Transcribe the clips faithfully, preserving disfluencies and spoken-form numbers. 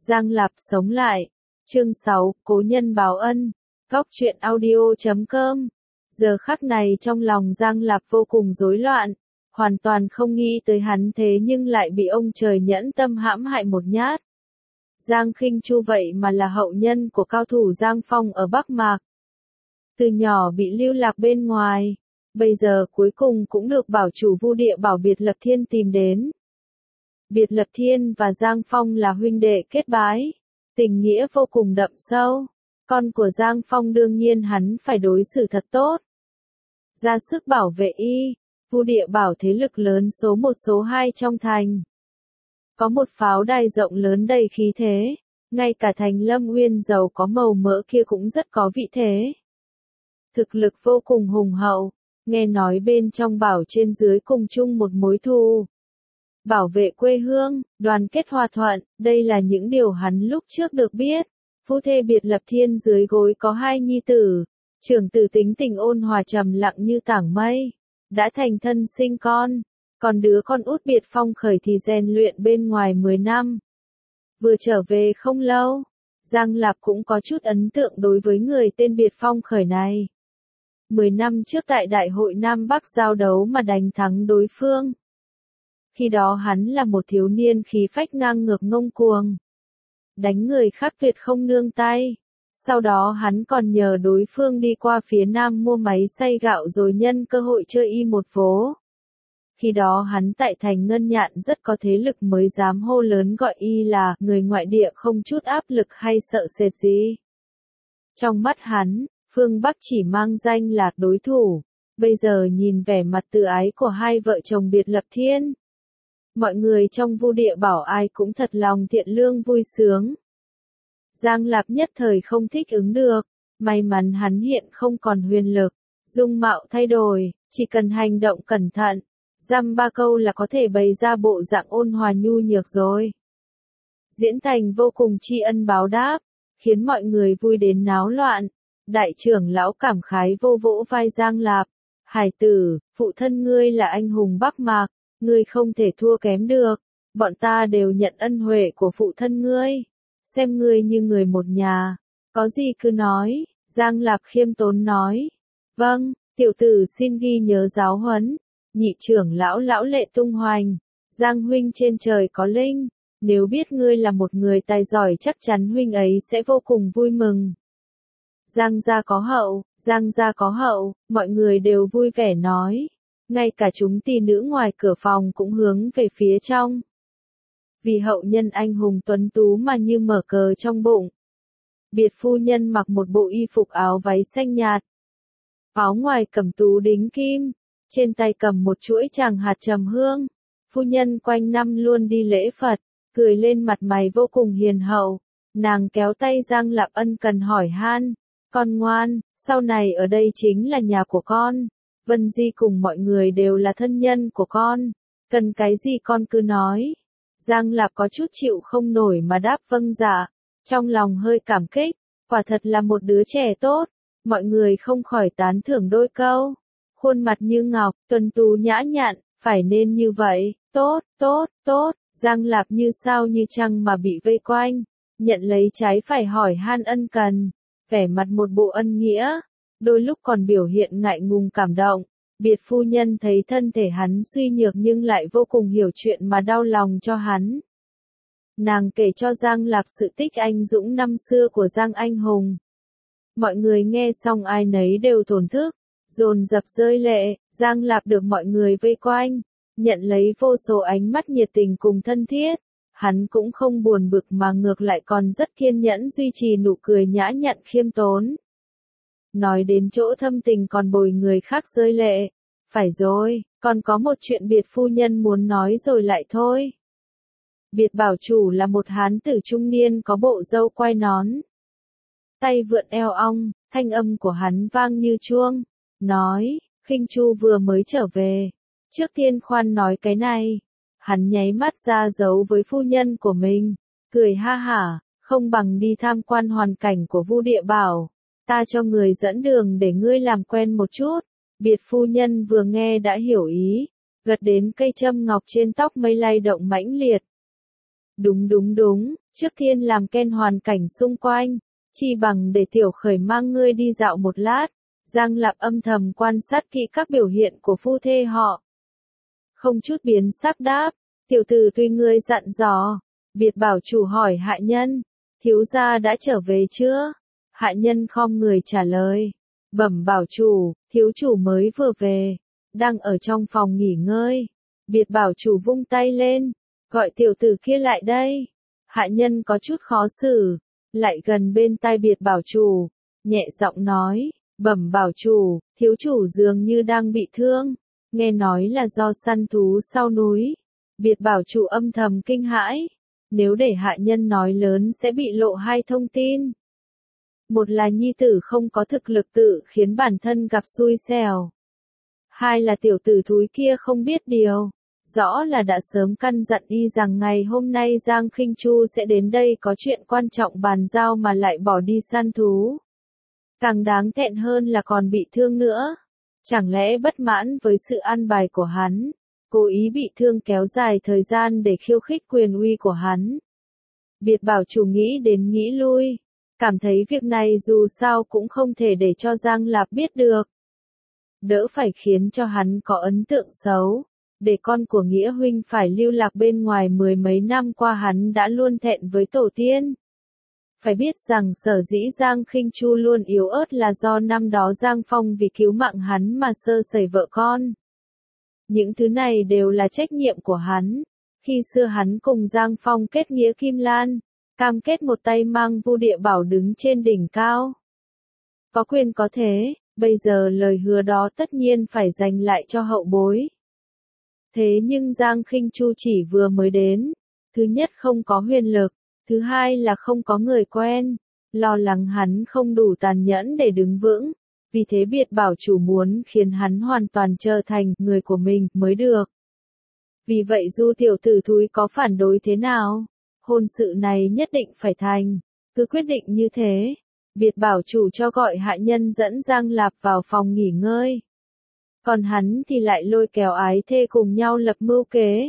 Giang Lạp sống lại. Chương sáu, Cố nhân báo ân. Góc truyện audio chấm com. Giờ khắc này trong lòng Giang Lạp vô cùng rối loạn, hoàn toàn không nghĩ tới hắn thế nhưng lại bị ông trời nhẫn tâm hãm hại một nhát. Giang Khinh Chu vậy mà là hậu nhân của cao thủ Giang Phong ở Bắc Mạc. Từ nhỏ bị lưu lạc bên ngoài, bây giờ cuối cùng cũng được bảo chủ Vu Địa Bảo Biệt Lập Thiên tìm đến. Biệt Lập Thiên và Giang Phong là huynh đệ kết bái, tình nghĩa vô cùng đậm sâu. Con của Giang Phong đương nhiên hắn phải đối xử thật tốt, ra sức bảo vệ y. Vu Địa Bảo thế lực lớn số một số hai trong thành. Có một pháo đài rộng lớn đầy khí thế, ngay cả thành Lâm Uyên giàu có màu mỡ kia cũng rất có vị thế. Thực lực vô cùng hùng hậu, nghe nói bên trong bảo trên dưới cùng chung một mối thù. Bảo vệ quê hương, đoàn kết hòa thuận, đây là những điều hắn lúc trước được biết. Phu thê Biệt Lập Thiên dưới gối có hai nhi tử, trưởng tử tính tình ôn hòa trầm lặng như tảng mây, đã thành thân sinh con, còn đứa con út Biệt Phong Khởi thì rèn luyện bên ngoài mười năm. Vừa trở về không lâu, Giang Lạp cũng có chút ấn tượng đối với người tên Biệt Phong Khởi này. Mười năm trước tại Đại hội Nam Bắc giao đấu mà đánh thắng đối phương. Khi đó hắn là một thiếu niên khí phách ngang ngược ngông cuồng, đánh người khác tuyệt không nương tay. Sau đó hắn còn nhờ đối phương đi qua phía Nam mua máy xay gạo rồi nhân cơ hội chơi y một vố. Khi đó hắn tại thành Ngân Nhạn rất có thế lực mới dám hô lớn gọi y là người ngoại địa không chút áp lực hay sợ sệt gì. Trong mắt hắn, phương Bắc chỉ mang danh là đối thủ. Bây giờ nhìn vẻ mặt tự ái của hai vợ chồng Biệt Lập Thiên, mọi người trong Vu Địa Bảo ai cũng thật lòng thiện lương vui sướng. Giang Lạp nhất thời không thích ứng được, may mắn hắn hiện không còn huyền lực, dung mạo thay đổi, chỉ cần hành động cẩn thận, dăm ba câu là có thể bày ra bộ dạng ôn hòa nhu nhược rồi. Diễn thành vô cùng tri ân báo đáp, khiến mọi người vui đến náo loạn. Đại trưởng lão cảm khái vô vỗ vai Giang Lạp, hải tử, phụ thân ngươi là anh hùng Bắc Mạc, ngươi không thể thua kém được, bọn ta đều nhận ân huệ của phụ thân ngươi, xem ngươi như người một nhà, có gì cứ nói. Giang Lạp khiêm tốn nói, vâng, tiểu tử xin ghi nhớ giáo huấn. Nhị trưởng lão lão lệ tung hoành, Giang huynh trên trời có linh, nếu biết ngươi là một người tài giỏi chắc chắn huynh ấy sẽ vô cùng vui mừng. Giang gia có hậu, Giang gia có hậu, mọi người đều vui vẻ nói. Ngay cả chúng tỳ nữ ngoài cửa phòng cũng hướng về phía trong. Vì hậu nhân anh hùng tuấn tú mà như mở cờ trong bụng. Biệt phu nhân mặc một bộ y phục áo váy xanh nhạt. Áo ngoài cẩm tú đính kim, trên tay cầm một chuỗi tràng hạt trầm hương. Phu nhân quanh năm luôn đi lễ Phật, cười lên mặt mày vô cùng hiền hậu. Nàng kéo tay Giang Lạp ân cần hỏi han, con ngoan, sau này ở đây chính là nhà của con. Vân Di cùng mọi người đều là thân nhân của con, cần cái gì con cứ nói. Giang Lạp có chút chịu không nổi mà đáp vâng dạ, trong lòng hơi cảm kích, quả thật là một đứa trẻ tốt, mọi người không khỏi tán thưởng đôi câu. Khuôn mặt như ngọc, tuấn tú nhã nhặn, phải nên như vậy, tốt, tốt, tốt. Giang Lạp như sao như trăng mà bị vây quanh, nhận lấy trái phải hỏi han ân cần, vẻ mặt một bộ ân nghĩa. Đôi lúc còn biểu hiện ngại ngùng cảm động. Biệt phu nhân thấy thân thể hắn suy nhược nhưng lại vô cùng hiểu chuyện mà đau lòng cho hắn. Nàng kể cho Giang Lạp sự tích anh dũng năm xưa của Giang Anh Hùng. Mọi người nghe xong ai nấy đều thổn thức, dồn dập rơi lệ. Giang Lạp được mọi người vây quanh, nhận lấy vô số ánh mắt nhiệt tình cùng thân thiết. Hắn cũng không buồn bực mà ngược lại còn rất kiên nhẫn duy trì nụ cười nhã nhặn khiêm tốn. Nói đến chỗ thâm tình còn bồi người khác rơi lệ. Phải rồi, còn có một chuyện biệt phu nhân muốn nói rồi lại thôi. Biệt bảo chủ là một hán tử trung niên có bộ râu quai nón. Tay vượn eo ong, thanh âm của hắn vang như chuông. Nói, Khinh Chu vừa mới trở về. Trước tiên khoan nói cái này. Hắn nháy mắt ra dấu với phu nhân của mình. Cười ha hả, không bằng đi tham quan hoàn cảnh của Vu Địa Bảo. Ta cho người dẫn đường để ngươi làm quen một chút. Biệt phu nhân vừa nghe đã hiểu ý, gật đến cây châm ngọc trên tóc mây lay động mãnh liệt. Đúng đúng đúng, trước tiên làm quen hoàn cảnh xung quanh, chi bằng để Tiểu Khởi mang ngươi đi dạo một lát. Giang Lạp âm thầm quan sát kỹ các biểu hiện của phu thê họ. Không chút biến sắc đáp, tiểu tử tuy ngươi dặn dò. Biệt bảo chủ hỏi hạ nhân, thiếu gia đã trở về chưa? Hạ nhân khom người trả lời, bẩm bảo chủ, thiếu chủ mới vừa về, đang ở trong phòng nghỉ ngơi. Biệt bảo chủ vung tay lên, gọi tiểu tử kia lại đây. Hạ nhân có chút khó xử, lại gần bên tai biệt bảo chủ, nhẹ giọng nói, bẩm bảo chủ, thiếu chủ dường như đang bị thương, nghe nói là do săn thú sau núi. Biệt bảo chủ âm thầm kinh hãi, nếu để hạ nhân nói lớn sẽ bị lộ hai thông tin. Một là nhi tử không có thực lực tự khiến bản thân gặp xui xẻo. Hai là tiểu tử thúi kia không biết điều. Rõ là đã sớm căn dặn y rằng ngày hôm nay Giang Khinh Chu sẽ đến đây có chuyện quan trọng bàn giao mà lại bỏ đi săn thú. Càng đáng thẹn hơn là còn bị thương nữa. Chẳng lẽ bất mãn với sự an bài của hắn, cố ý bị thương kéo dài thời gian để khiêu khích quyền uy của hắn. Biệt bảo chủ nghĩ đến nghĩ lui, cảm thấy việc này dù sao cũng không thể để cho Giang Lạp biết được. Đỡ phải khiến cho hắn có ấn tượng xấu, để con của Nghĩa huynh phải lưu lạc bên ngoài mười mấy năm qua hắn đã luôn thẹn với tổ tiên. Phải biết rằng sở dĩ Giang Khinh Chu luôn yếu ớt là do năm đó Giang Phong vì cứu mạng hắn mà sơ sẩy vợ con. Những thứ này đều là trách nhiệm của hắn. Khi xưa hắn cùng Giang Phong kết nghĩa Kim Lan, cam kết một tay mang Vu Địa Bảo đứng trên đỉnh cao. Có quyền có thế, bây giờ lời hứa đó tất nhiên phải dành lại cho hậu bối. Thế nhưng Giang Khinh Chu chỉ vừa mới đến, thứ nhất không có huyền lực, thứ hai là không có người quen, lo lắng hắn không đủ tàn nhẫn để đứng vững, vì thế biệt bảo chủ muốn khiến hắn hoàn toàn trở thành người của mình mới được. Vì vậy dù tiểu tử thúi có phản đối thế nào, hôn sự này nhất định phải thành, cứ quyết định như thế. Biệt bảo chủ cho gọi hạ nhân dẫn Giang Lạp vào phòng nghỉ ngơi. Còn hắn thì lại lôi kéo ái thê cùng nhau lập mưu kế.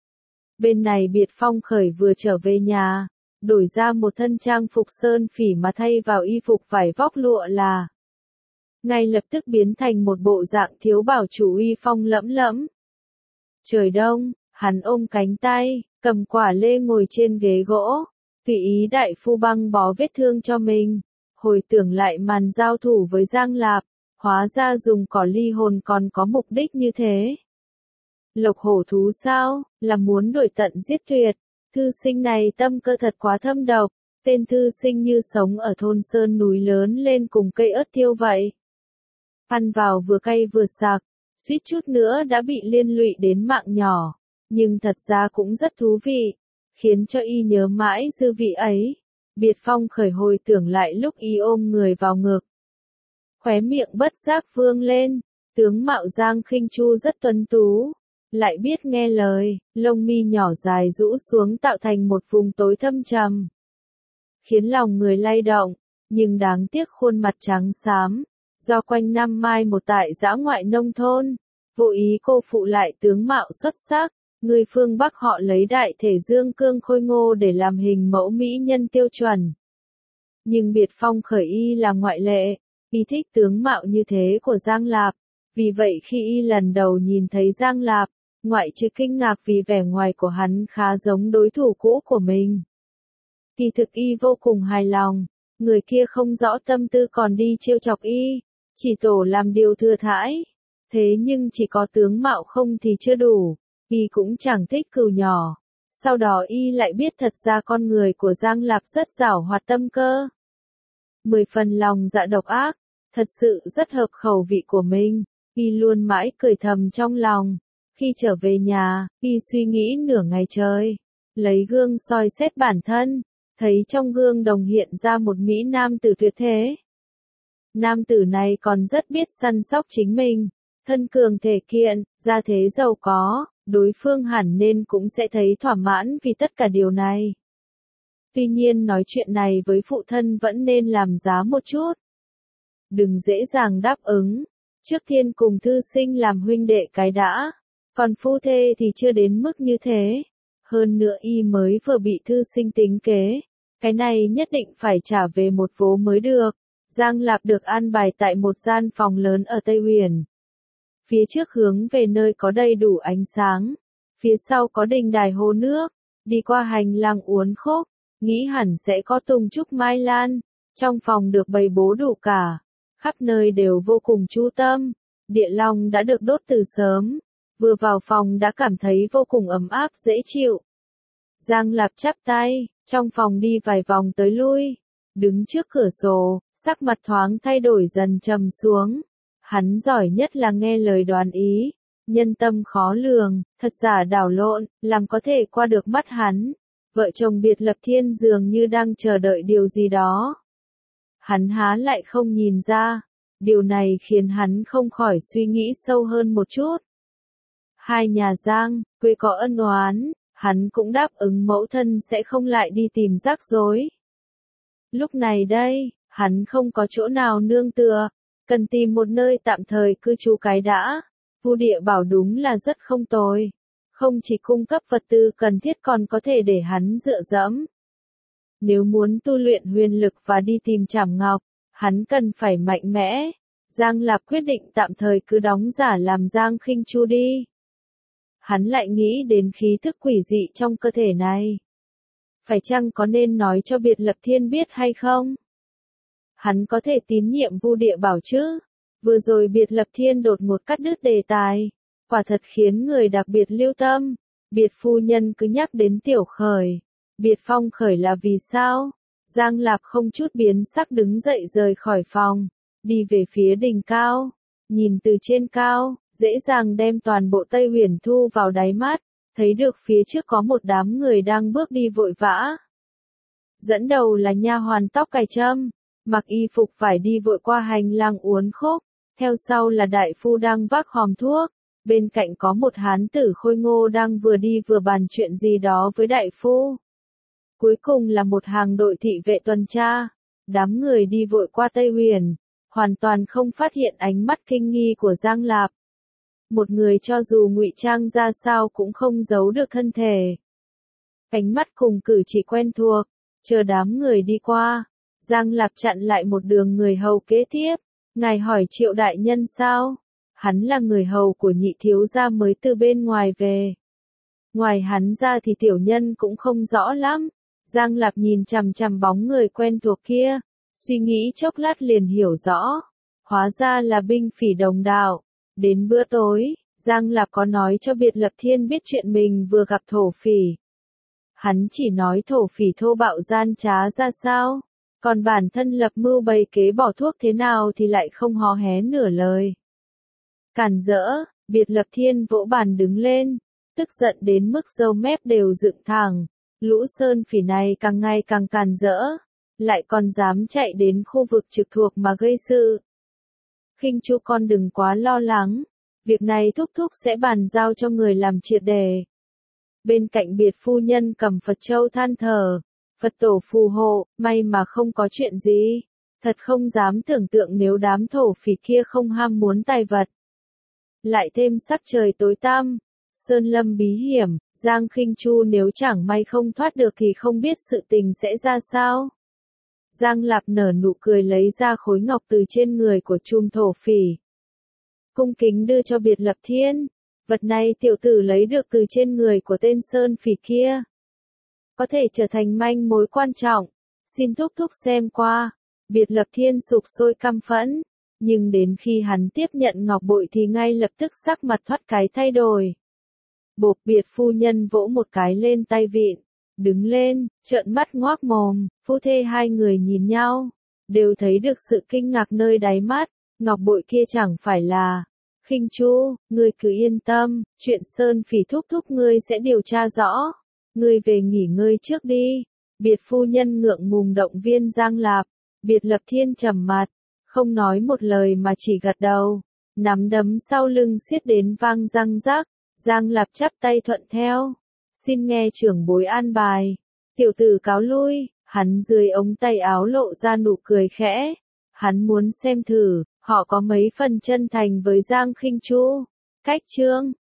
Bên này Biệt Phong Khởi vừa trở về nhà, đổi ra một thân trang phục sơn phỉ mà thay vào y phục vải vóc lụa là. Ngay lập tức biến thành một bộ dạng thiếu bảo chủ uy phong lẫm lẫm. Trời đông, hắn ôm cánh tay, cầm quả lê ngồi trên ghế gỗ, tùy ý đại phu băng bó vết thương cho mình. Hồi tưởng lại màn giao thủ với Giang Lạp, hóa ra dùng cỏ ly hồn còn có mục đích như thế. Lộc hổ thú sao, là muốn đuổi tận giết tuyệt. Thư sinh này tâm cơ thật quá thâm độc, tên thư sinh như sống ở thôn sơn núi lớn lên cùng cây ớt tiêu vậy. Ăn vào vừa cay vừa sặc, suýt chút nữa đã bị liên lụy đến mạng nhỏ, nhưng thật ra cũng rất thú vị, khiến cho y nhớ mãi dư vị ấy. Biệt Phong Khởi hồi tưởng lại lúc y ôm người vào ngực. Khóe miệng bất giác vương lên, tướng mạo Giang Khinh Chu rất tuấn tú, lại biết nghe lời, lông mi nhỏ dài rũ xuống tạo thành một vùng tối thâm trầm. Khiến lòng người lay động, nhưng đáng tiếc khuôn mặt trắng xám, do quanh năm mai một tại dã ngoại nông thôn, vô ý cô phụ lại tướng mạo xuất sắc. Người phương Bắc họ lấy đại thể dương cương khôi ngô để làm hình mẫu mỹ nhân tiêu chuẩn. Nhưng Biệt Phong Khởi y là ngoại lệ, y thích tướng mạo như thế của Giang Lạp. Vì vậy khi y lần đầu nhìn thấy Giang Lạp, ngoại trừ kinh ngạc vì vẻ ngoài của hắn khá giống đối thủ cũ của mình, kỳ thực y vô cùng hài lòng. Người kia không rõ tâm tư còn đi trêu chọc y, chỉ tổ làm điều thừa thãi. Thế nhưng chỉ có tướng mạo không thì chưa đủ. Y cũng chẳng thích cừu nhỏ. Sau đó y lại biết thật ra con người của Giang Lạp rất giảo hoạt tâm cơ. Mười phần lòng dạ độc ác, thật sự rất hợp khẩu vị của mình. Y luôn mãi cười thầm trong lòng. Khi trở về nhà, y suy nghĩ nửa ngày trời. Lấy gương soi xét bản thân, thấy trong gương đồng hiện ra một mỹ nam tử tuyệt thế. Nam tử này còn rất biết săn sóc chính mình. Thân cường thể kiện, gia thế giàu có. Đối phương hẳn nên cũng sẽ thấy thỏa mãn vì tất cả điều này. Tuy nhiên nói chuyện này với phụ thân vẫn nên làm giá một chút. Đừng dễ dàng đáp ứng. Trước tiên cùng thư sinh làm huynh đệ cái đã. Còn phu thê thì chưa đến mức như thế. Hơn nữa y mới vừa bị thư sinh tính kế. Cái này nhất định phải trả về một vố mới được. Giang Lạp được an bài tại một gian phòng lớn ở Tây Huyền. Phía trước hướng về nơi có đầy đủ ánh sáng. Phía sau có đình đài hồ nước. Đi qua hành lang uốn khúc. Nghĩ hẳn sẽ có tùng trúc mai lan. Trong phòng được bày bố đủ cả. Khắp nơi đều vô cùng chú tâm. Địa long đã được đốt từ sớm. Vừa vào phòng đã cảm thấy vô cùng ấm áp dễ chịu. Giang Lạp chắp tay, trong phòng đi vài vòng tới lui. Đứng trước cửa sổ, sắc mặt thoáng thay đổi dần trầm xuống. Hắn giỏi nhất là nghe lời đoán ý. Nhân tâm khó lường, thật giả đảo lộn, làm có thể qua được mắt hắn. Vợ chồng biệt lập thiên dường như đang chờ đợi điều gì đó. Hắn há lại không nhìn ra. Điều này khiến hắn không khỏi suy nghĩ sâu hơn một chút. Hai nhà Giang, quê có ân oán, hắn cũng đáp ứng mẫu thân sẽ không lại đi tìm rắc rối. Lúc này đây, hắn không có chỗ nào nương tựa, cần tìm một nơi tạm thời cư trú cái đã. Vu Địa Bảo đúng là rất không tồi, không chỉ cung cấp vật tư cần thiết còn có thể để hắn dựa dẫm. Nếu muốn tu luyện huyền lực và đi tìm Trảm Ngọc, hắn cần phải mạnh mẽ. Giang Lạp quyết định tạm thời cứ đóng giả làm Giang Khinh Chu đi. Hắn lại nghĩ đến khí thức quỷ dị trong cơ thể này. Phải chăng có nên nói cho Biệt Lập Thiên biết hay không? Hắn có thể tín nhiệm Vu Địa Bảo chứ? Vừa rồi Biệt Lập Thiên đột ngột cắt đứt đề tài. Quả thật khiến người đặc biệt lưu tâm. Biệt phu nhân cứ nhắc đến Tiểu Khởi. Biệt Phong Khởi là vì sao? Giang Lạp không chút biến sắc đứng dậy rời khỏi phòng. Đi về phía đỉnh cao. Nhìn từ trên cao, dễ dàng đem toàn bộ Tây Huyền thu vào đáy mắt. Thấy được phía trước có một đám người đang bước đi vội vã. Dẫn đầu là nha hoàn tóc cài trâm, mặc y phục vải đi vội qua hành lang uốn khúc. Theo sau là đại phu đang vác hòm thuốc. Bên cạnh có một hán tử khôi ngô đang vừa đi vừa bàn chuyện gì đó với đại phu. Cuối cùng là một hàng đội thị vệ tuần tra. Đám người đi vội qua Tây Huyền, hoàn toàn không phát hiện ánh mắt kinh nghi của Giang Lạp. Một người cho dù ngụy trang ra sao cũng không giấu được thân thể. Ánh mắt cùng cử chỉ quen thuộc, chờ đám người đi qua. Giang Lạp chặn lại một đường người hầu kế tiếp. Ngài hỏi Triệu đại nhân sao? Hắn là người hầu của nhị thiếu gia mới từ bên ngoài về. Ngoài hắn ra thì tiểu nhân cũng không rõ lắm. Giang Lạp nhìn chằm chằm bóng người quen thuộc kia. Suy nghĩ chốc lát liền hiểu rõ. Hóa ra là binh phỉ đồng đạo. Đến bữa tối, Giang Lạp có nói cho Biệt Lập Thiên biết chuyện mình vừa gặp thổ phỉ. Hắn chỉ nói thổ phỉ thô bạo gian trá ra sao. Còn bản thân lập mưu bày kế bỏ thuốc thế nào thì lại không hò hé nửa lời. Cản rỡ, Biệt Lập Thiên vỗ bàn đứng lên, tức giận đến mức râu mép đều dựng thẳng. Lũ sơn phỉ này càng ngày càng càn rỡ, lại còn dám chạy đến khu vực trực thuộc mà gây sự. Khinh Chu con đừng quá lo lắng, việc này thúc thúc sẽ bàn giao cho người làm triệt đề. Bên cạnh Biệt phu nhân cầm Phật châu than thở, Phật tổ phù hộ, may mà không có chuyện gì. Thật không dám tưởng tượng nếu đám thổ phỉ kia không ham muốn tài vật. Lại thêm sắc trời tối tăm, sơn lâm bí hiểm, Giang Khinh Chu nếu chẳng may không thoát được thì không biết sự tình sẽ ra sao. Giang Lạp nở nụ cười lấy ra khối ngọc từ trên người của chùm thổ phỉ. Cung kính đưa cho Biệt Lập Thiên. Vật này tiểu tử lấy được từ trên người của tên sơn phỉ kia. Có thể trở thành manh mối quan trọng. Xin thúc thúc xem qua. Biệt Lập Thiên sục sôi căm phẫn. Nhưng đến khi hắn tiếp nhận ngọc bội thì ngay lập tức sắc mặt thoát cái thay đổi. Bộp Biệt phu nhân vỗ một cái lên tay vịn. Đứng lên, trợn mắt ngoác mồm, phu thê hai người nhìn nhau. Đều thấy được sự kinh ngạc nơi đáy mắt. Ngọc bội kia chẳng phải là... Khinh Chu, ngươi cứ yên tâm, chuyện sơn phỉ thúc thúc ngươi sẽ điều tra rõ. Ngươi về nghỉ ngơi trước đi. Biệt phu nhân ngượng ngùng động viên Giang Lạp. Biệt Lập Thiên trầm mặt, không nói một lời mà chỉ gật đầu. Nắm đấm sau lưng siết đến vang răng rắc. Giang Lạp chắp tay thuận theo. Xin nghe trưởng bối an bài. Tiểu tử cáo lui, hắn dưới ống tay áo lộ ra nụ cười khẽ. Hắn muốn xem thử, họ có mấy phần chân thành với Giang Khinh Chu. Cách chương